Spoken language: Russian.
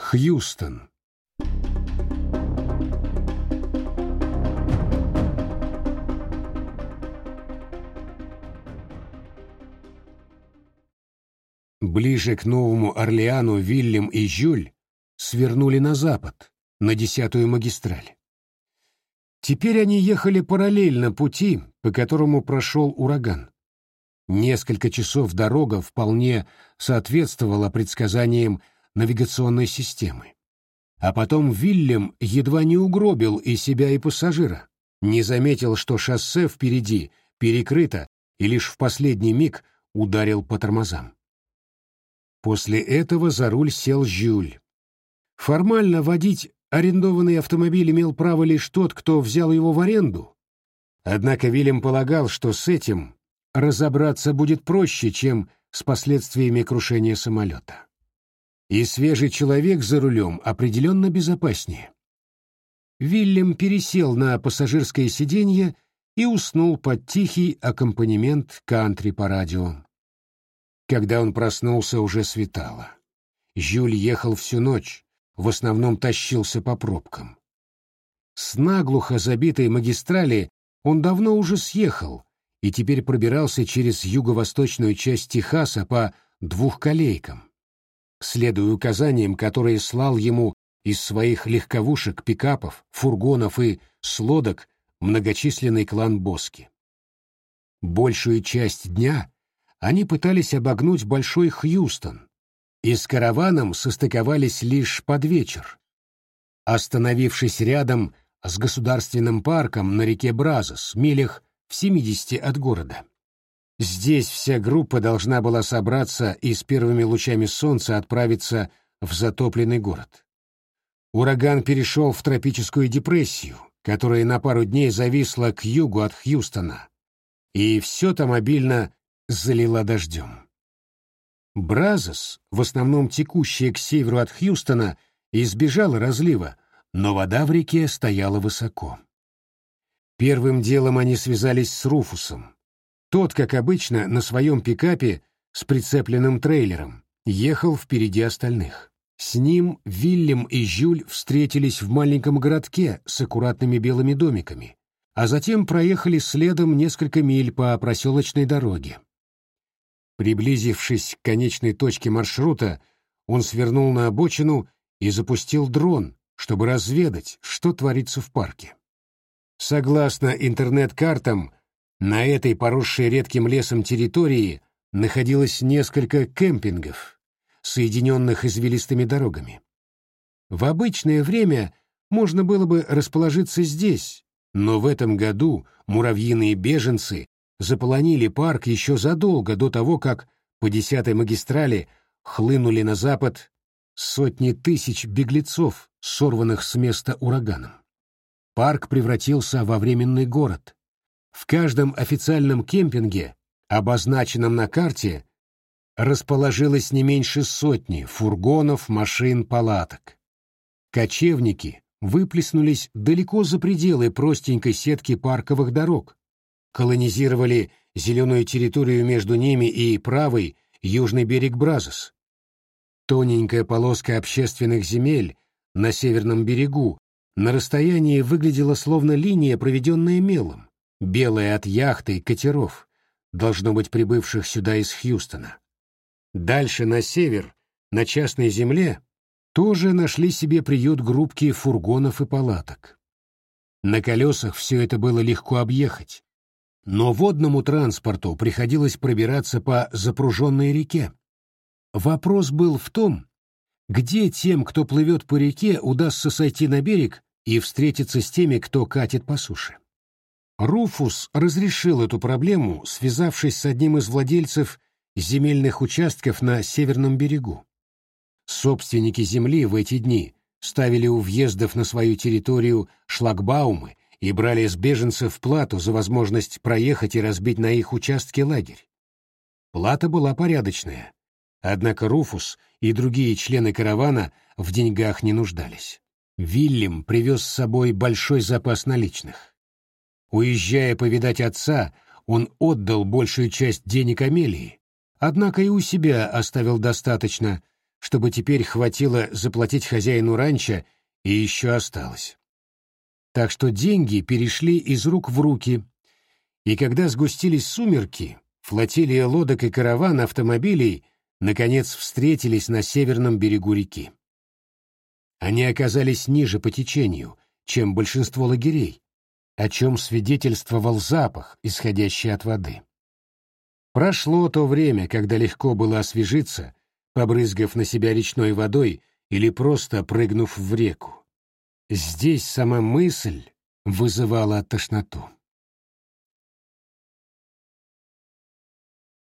Хьюстон. Ближе к Новому Орлеану Вильям и Жюль свернули на запад, на 10-ю магистраль. Теперь они ехали параллельно пути, по которому прошел ураган. Несколько часов дорога вполне соответствовала предсказаниям навигационной системы. А потом Вильям едва не угробил и себя, и пассажира, не заметил, что шоссе впереди перекрыто, и лишь в последний миг ударил по тормозам. После этого за руль сел Жюль. Формально водить арендованный автомобиль имел право лишь тот, кто взял его в аренду. Однако Вильям полагал, что с этим разобраться будет проще, чем с последствиями крушения самолета. И свежий человек за рулем определенно безопаснее. Вильям пересел на пассажирское сиденье и уснул под тихий аккомпанемент кантри по радио. Когда он проснулся, уже светало. Жюль ехал всю ночь, в основном тащился по пробкам. С наглухо забитой магистрали он давно уже съехал и теперь пробирался через юго-восточную часть Техаса по двухколейкам, следуя указаниям, которые слал ему из своих легковушек, пикапов, фургонов и слодок многочисленный клан Боски. Большую часть дня они пытались обогнуть Большой Хьюстон и с караваном состыковались лишь под вечер, остановившись рядом с государственным парком на реке Бразос, милях в 70 от города. Здесь вся группа должна была собраться и с первыми лучами солнца отправиться в затопленный город. Ураган перешел в тропическую депрессию, которая на пару дней зависла к югу от Хьюстона, и все там обильно залила дождем. Бразос, в основном текущая к северу от Хьюстона, избежала разлива, но вода в реке стояла высоко. Первым делом они связались с Руфусом. Тот, как обычно, на своем пикапе с прицепленным трейлером, ехал впереди остальных. С ним Вильям и Жюль встретились в маленьком городке с аккуратными белыми домиками, а затем проехали следом несколько миль по проселочной дороге. Приблизившись к конечной точке маршрута, он свернул на обочину и запустил дрон, чтобы разведать, что творится в парке. Согласно интернет-картам, на этой поросшей редким лесом территории находилось несколько кемпингов, соединенных извилистыми дорогами. В обычное время можно было бы расположиться здесь, но в этом году муравьиные беженцы заполонили парк еще задолго до того, как по 10-й магистрали хлынули на запад сотни тысяч беглецов, сорванных с места ураганом. Парк превратился во временный город. В каждом официальном кемпинге, обозначенном на карте, расположилось не меньше сотни фургонов, машин, палаток. Кочевники выплеснулись далеко за пределы простенькой сетки парковых дорог, колонизировали зеленую территорию между ними и правый южный берег Бразос. Тоненькая полоска общественных земель на северном берегу на расстоянии выглядела словно линия, проведенная мелом, белая от яхты и катеров, должно быть прибывших сюда из Хьюстона. Дальше на север, на частной земле, тоже нашли себе приют группки фургонов и палаток. На колесах все это было легко объехать, но водному транспорту приходилось пробираться по запруженной реке. Вопрос был в том, где тем, кто плывет по реке, удастся сойти на берег и встретиться с теми, кто катит по суше. Руфус разрешил эту проблему, связавшись с одним из владельцев земельных участков на северном берегу. Собственники земли в эти дни ставили у въездов на свою территорию шлагбаумы и брали с беженцев плату за возможность проехать и разбить на их участке лагерь. Плата была порядочная, однако Руфус и другие члены каравана в деньгах не нуждались. Вильям привез с собой большой запас наличных. Уезжая повидать отца, он отдал большую часть денег Амелии, однако и у себя оставил достаточно, чтобы теперь хватило заплатить хозяину ранчо и еще осталось. Так что деньги перешли из рук в руки, и когда сгустились сумерки, флотилия лодок и караван автомобилей наконец встретились на северном берегу реки. Они оказались ниже по течению, чем большинство лагерей, о чем свидетельствовал запах, исходящий от воды. Прошло то время, когда легко было освежиться, побрызгав на себя речной водой или просто прыгнув в реку. Здесь сама мысль вызывала тошноту.